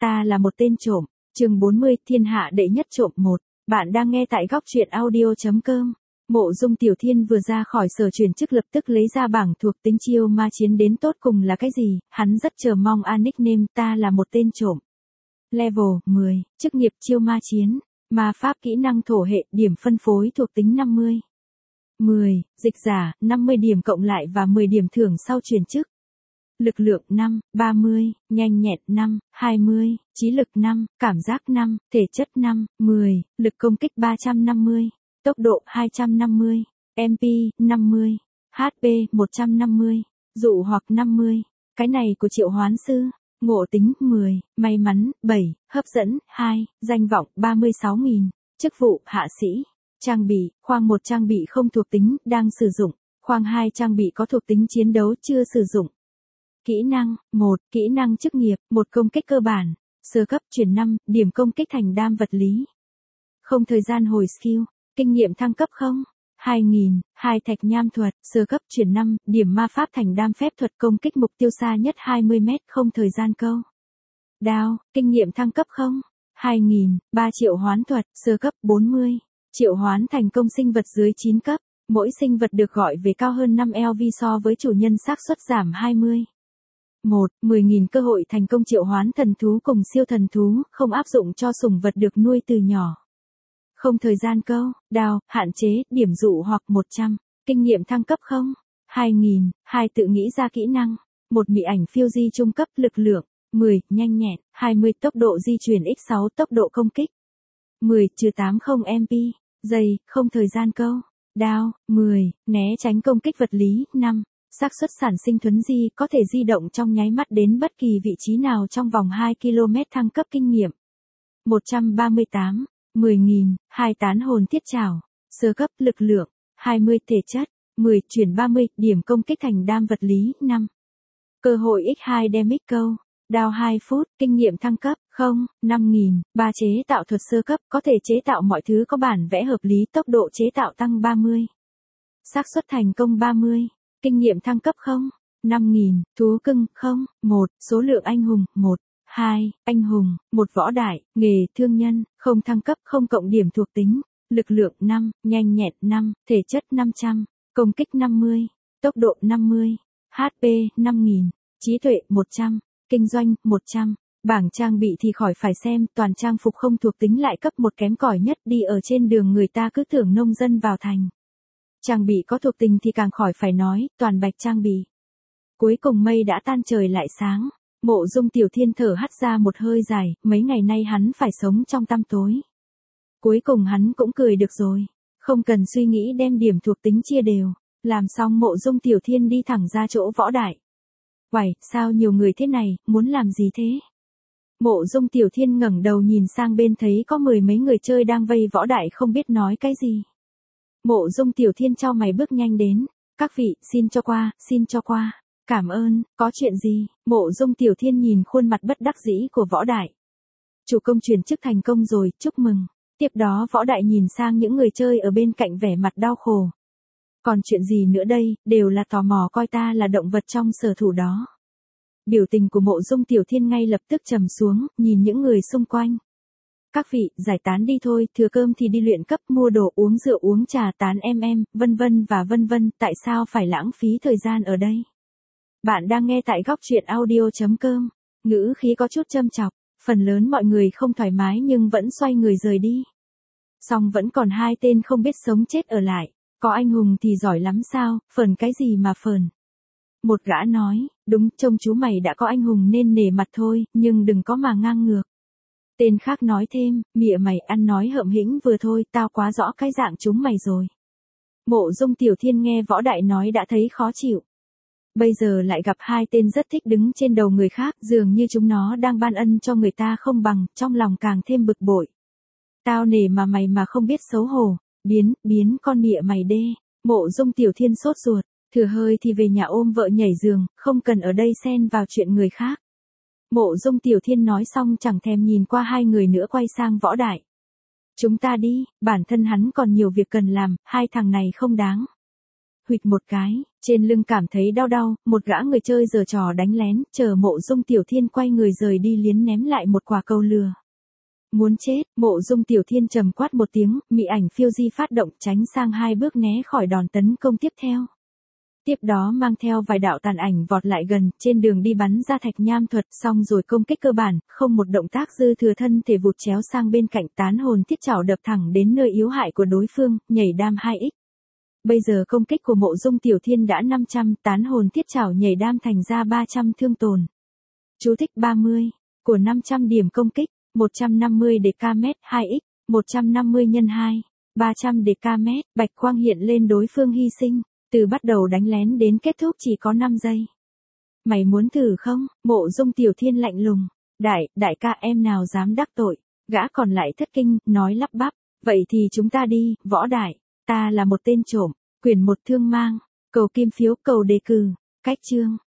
ta là một tên trộm. Chương 40, thiên hạ đệ nhất trộm 1. Bạn đang nghe tại góc truyện audio.com. Mộ Dung Tiểu Thiên vừa ra khỏi sở chuyển chức lập tức lấy ra bảng thuộc tính chiêu ma chiến đến tột cùng là cái gì, hắn rất chờ mong nickname ta là một tên trộm. Level 10, chức nghiệp chiêu ma chiến, ma pháp kỹ năng thổ hệ, điểm phân phối thuộc tính 50. 10, dịch giả, 50 điểm cộng lại và 10 điểm thưởng sau chuyển chức. Lực lượng 5, 30, nhanh nhẹn 5, 20, trí lực 5, cảm giác 5, thể chất 5, 10, lực công kích 350, tốc độ 250, MP 50, HP 150, dụ hoặc 50. Cái này của triệu hoán sư. Ngộ tính 10, may mắn 7, hấp dẫn 2, danh vọng 36.000, chức vụ hạ sĩ. Trang bị, khoang 1 trang bị không thuộc tính, đang sử dụng. Khoang 2 trang bị có thuộc tính chiến đấu chưa sử dụng. Kỹ năng 1, kỹ năng chức nghiệp, 1 công kích cơ bản, sơ cấp chuyển 5, điểm công kích thành đam vật lý. Không thời gian hồi skill, kinh nghiệm thăng cấp 0, 2000, 2 thạch nham thuật, sơ cấp chuyển 5, điểm ma pháp thành đam phép thuật công kích mục tiêu xa nhất 20 m, không thời gian câu. Đao, kinh nghiệm thăng cấp 0, 2000, 3 triệu hoán thuật, sơ cấp 40, triệu hoán thành công sinh vật dưới 9 cấp, mỗi sinh vật được gọi về cao hơn 5 LV so với chủ nhân xác suất giảm 20. 1. 10.000 cơ hội thành công triệu hoán thần thú cùng siêu thần thú, không áp dụng cho sủng vật được nuôi từ nhỏ. Không thời gian câu, đao, hạn chế, điểm dụ hoặc 100, kinh nghiệm thăng cấp 0, 2000, 2 tự nghĩ ra kỹ năng, 1 mị ảnh phiêu di trung cấp, lực lượng, 10, nhanh nhẹn, 20 tốc độ di chuyển x6 tốc độ công kích, 10-80 MP, giây, không thời gian câu, đao, 10, né tránh công kích vật lý, 5. Xác suất sản sinh thuấn di, có thể di động trong nháy mắt đến bất kỳ vị trí nào trong vòng 2 km, thăng cấp kinh nghiệm. 138, 10.000, 2 tán hồn thiết trảo, sơ cấp, lực lượng, 20 thể chất, 10 chuyển 30, điểm công kích thành đam vật lý, 5. Cơ hội x2 damage câu, đao 2 phút, kinh nghiệm thăng cấp, 0, 5.000, 3 chế tạo thuật sơ cấp, có thể chế tạo mọi thứ có bản vẽ hợp lý, tốc độ chế tạo tăng 30. Xác suất thành công 30. Kinh nghiệm thăng cấp 0, 5.000, thú cưng 0, 1, số lượng anh hùng 1, 2, anh hùng, 1 võ đại, nghề thương nhân, không thăng cấp, không cộng điểm thuộc tính, lực lượng 5, nhanh nhẹn 5, thể chất 500, công kích 50, tốc độ 50, HP 5.000, trí tuệ 100, kinh doanh 100. Bảng trang bị thì khỏi phải xem, toàn trang phục không thuộc tính lại cấp 1 kém cỏi nhất, đi ở trên đường người ta cứ tưởng nông dân vào thành. Trang bị có thuộc tính thì càng khỏi phải nói, toàn bạch trang bị. Cuối cùng mây đã tan trời lại sáng, Mộ Dung Tiểu Thiên thở hắt ra một hơi dài, mấy ngày nay hắn phải sống trong tăm tối. Cuối cùng hắn cũng cười được rồi, không cần suy nghĩ đem điểm thuộc tính chia đều, làm xong Mộ Dung Tiểu Thiên đi thẳng ra chỗ võ đại. Uầy, sao nhiều người thế này, muốn làm gì thế? Mộ Dung Tiểu Thiên ngẩng đầu nhìn sang bên thấy có 10 mấy người chơi đang vây võ đại không biết nói cái gì. Mộ Dung Tiểu Thiên chau mày bước nhanh đến, các vị, xin cho qua, cảm ơn, có chuyện gì? Mộ Dung Tiểu Thiên nhìn khuôn mặt bất đắc dĩ của võ đại. Chủ công chuyển chức thành công rồi, chúc mừng. Tiếp đó võ đại nhìn sang những người chơi ở bên cạnh vẻ mặt đau khổ. Còn chuyện gì nữa đây, đều là tò mò coi ta là động vật trong sở thủ đó. Biểu tình của Mộ Dung Tiểu Thiên ngay lập tức trầm xuống, nhìn những người xung quanh. Các vị, giải tán đi thôi, thừa cơm thì đi luyện cấp, mua đồ, uống rượu, uống trà, tán vân vân, tại sao phải lãng phí thời gian ở đây? Bạn đang nghe tại góc truyện audio.com, ngữ khí có chút châm chọc, phần lớn mọi người không thoải mái nhưng vẫn xoay người rời đi. Song vẫn còn 2 tên không biết sống chết ở lại, có anh hùng thì giỏi lắm sao, phờn cái gì mà phờn. Một gã nói, đúng, trông chú mày đã có anh hùng nên nể mặt thôi, nhưng đừng có mà ngang ngược. Tên khác nói thêm, mịa mày ăn nói hợm hĩnh vừa thôi, tao quá rõ cái dạng chúng mày rồi. Mộ Dung Tiểu Thiên nghe võ đại nói đã thấy khó chịu. Bây giờ lại gặp 2 tên rất thích đứng trên đầu người khác, dường như chúng nó đang ban ân cho người ta không bằng, trong lòng càng thêm bực bội. Tao nể mà mày mà không biết xấu hổ, biến con mịa mày đê. Mộ Dung Tiểu Thiên sốt ruột, thừa hơi thì về nhà ôm vợ nhảy giường, không cần ở đây xen vào chuyện người khác. Mộ Dung Tiểu Thiên nói xong chẳng thèm nhìn qua 2 người nữa quay sang võ đại. Chúng ta đi, bản thân hắn còn nhiều việc cần làm, 2 thằng này không đáng. huỵch một cái, trên lưng cảm thấy đau đau, một gã người chơi giở trò đánh lén, chờ Mộ Dung Tiểu Thiên quay người rời đi liến ném lại một quả cầu lừa. Muốn chết, Mộ Dung Tiểu Thiên trầm quát một tiếng, mị ảnh phiêu di phát động tránh sang 2 bước né khỏi đòn tấn công tiếp theo. Tiếp đó mang theo vài đạo tàn ảnh vọt lại gần, trên đường đi bắn ra thạch nham thuật, xong rồi công kích cơ bản, không một động tác dư thừa, thân thể vụt chéo sang bên cạnh, tán hồn thiết trảo đập thẳng đến nơi yếu hại của đối phương, nhảy đam 2x. Bây giờ công kích của Mộ Dung Tiểu Thiên đã 500, tán hồn thiết trảo nhảy đam thành ra 300 thương tổn. Chú thích 30, của 500 điểm công kích, 150 dkm 2x, 150 x 2, 300 dkm, bạch quang hiện lên, đối phương hy sinh. Từ bắt đầu đánh lén đến kết thúc chỉ có 5 giây. Mày muốn thử không? Mộ Dung Tiểu Thiên lạnh lùng. Đại ca, em nào dám đắc tội. Gã còn lại thất kinh, nói lắp bắp. Vậy thì chúng ta đi, võ đại. Ta là một tên trộm. Quyển 1 thương mang. Cầu kim phiếu, cầu đề cử. Cách chương.